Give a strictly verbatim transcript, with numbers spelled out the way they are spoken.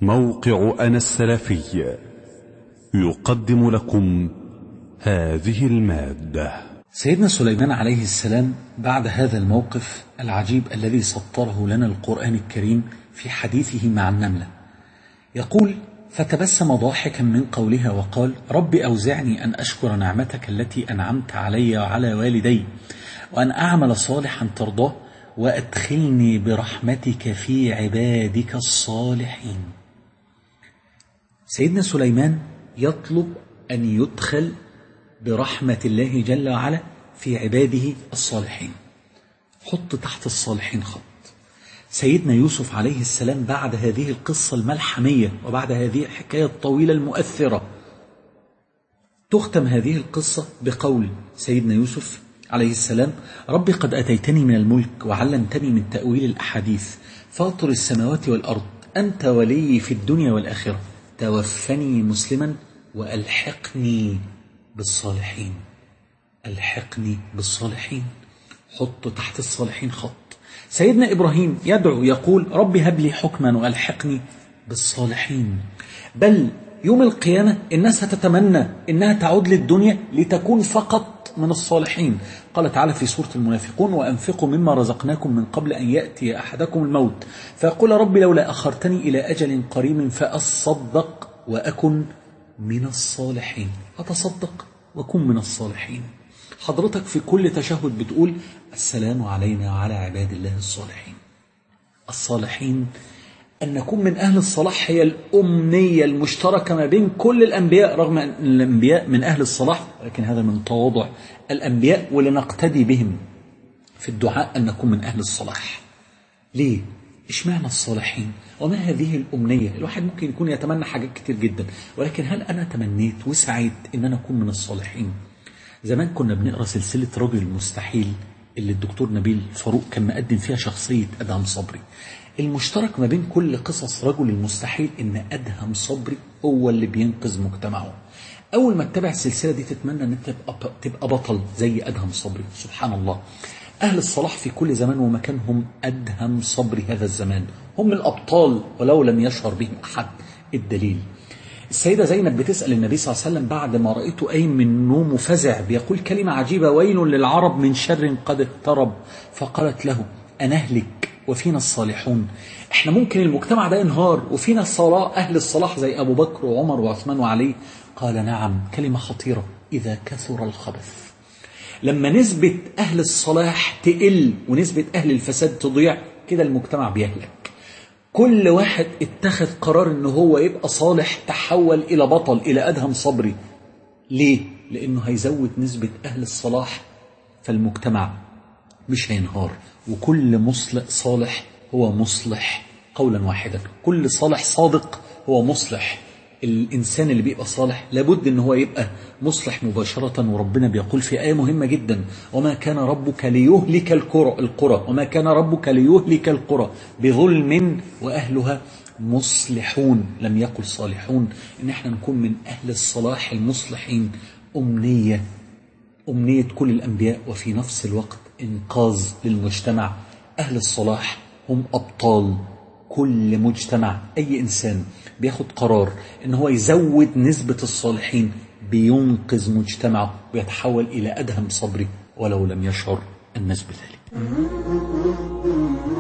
موقع أنا السلفي يقدم لكم هذه المادة. سيدنا سليمان عليه السلام بعد هذا الموقف العجيب الذي سطره لنا القرآن الكريم في حديثه مع النملة يقول: فتبسم ضاحكا من قولها وقال: رب أوزعني أن أشكر نعمتك التي أنعمت علي وعلى والدي وأن أعمل صالحا ترضاه وأدخلني برحمتك في عبادك الصالحين. سيدنا سليمان يطلب أن يدخل برحمة الله جل وعلا في عباده الصالحين. حط تحت الصالحين خط. سيدنا يوسف عليه السلام بعد هذه القصة الملحمية وبعد هذه الحكاية الطويلة المؤثرة تختم هذه القصة بقول سيدنا يوسف عليه السلام: ربي قد أتيتني من الملك وعلمتني من تأويل الأحاديث فاطر السماوات والأرض أنت ولي في الدنيا والآخرة توفني مسلما وألحقني بالصالحين. ألحقني بالصالحين. حط تحت الصالحين خط. سيدنا إبراهيم يدعو يقول: ربي هب لي حكما وألحقني بالصالحين. بل يوم القيامة الناس هتتمنى إنها تعود للدنيا لتكون فقط من الصالحين. قال تعالى في سورة المنافقون: وأنفقوا مما رزقناكم من قبل أن يأتي أحدكم الموت فيقول ربي لولا أخرتني إلى أجل قريب فأصدق وأكن من الصالحين. أتصدق وكن من الصالحين. حضرتك في كل تشهد بتقول: السلام علينا وعلى عباد الله الصالحين. الصالحين أن نكون من أهل الصلاح هي الأمنية المشتركة ما بين كل الأنبياء، رغم أن الأنبياء من أهل الصلاح، لكن هذا من تواضع الأنبياء ولنقتدي بهم في الدعاء أن نكون من أهل الصلاح. ليه؟ إشمعنى الصالحين؟ وما هذه الأمنية؟ الواحد ممكن يكون يتمنى حاجات كتير جدا، ولكن هل أنا تمنيت وسعيت أن أنا أكون من الصالحين؟ زمان كنا بنقرأ سلسلة رجل المستحيل اللي الدكتور نبيل فاروق كان مقدم فيها شخصية أدهم صبري. المشترك ما بين كل قصص رجل المستحيل إن أدهم صبري هو اللي بينقذ مجتمعه. أول ما تتابع السلسلة دي تتمنى أن تبقى, تبقى بطل زي أدهم صبري. سبحان الله، أهل الصلاح في كل زمان ومكان هم أدهم صبري هذا الزمان، هم الأبطال ولو لم يشعر بهم أحد. الدليل: السيدة زينب بتسأل النبي صلى الله عليه وسلم بعد ما رأيته قايم من نوم فزع بيقول كلمة عجيبة: ويل للعرب من شر قد اقترب. فقالت له: أنهلك وفينا الصالحون؟ احنا ممكن المجتمع ده ينهار وفينا الصلاح أهل الصلاح زي أبو بكر وعمر وعثمان وعلي؟ قال: نعم. كلمة خطيرة: إذا كثر الخبث. لما نسبة أهل الصلاح تقل ونسبة أهل الفساد تضيع كده المجتمع بيهلك. كل واحد اتخذ قرار انه هو يبقى صالح تحول الى بطل، الى أدهم صبري. ليه؟ لانه هيزود نسبة اهل الصلاح فالمجتمع مش هينهار، وكل مصلح صالح هو مصلح قولا واحدا. كل صالح صادق هو مصلح. الإنسان اللي بيبقى صالح لابد ان هو يبقى مصلح مباشرة. وربنا بيقول في آية مهمة جدا: وما كان ربك ليهلك القرى القرى وما كان ربك ليهلك القرى بظلم وأهلها مصلحون. لم يقل صالحون. ان احنا نكون من أهل الصلاح المصلحين أمنية أمنية كل الأنبياء، وفي نفس الوقت إنقاذ للمجتمع. أهل الصلاح هم أبطال كل مجتمع. أي إنسان بياخد قرار إن هو يزود نسبة الصالحين بينقذ مجتمعه ويتحول إلى أدهم صبري ولو لم يشعر الناس بذلك.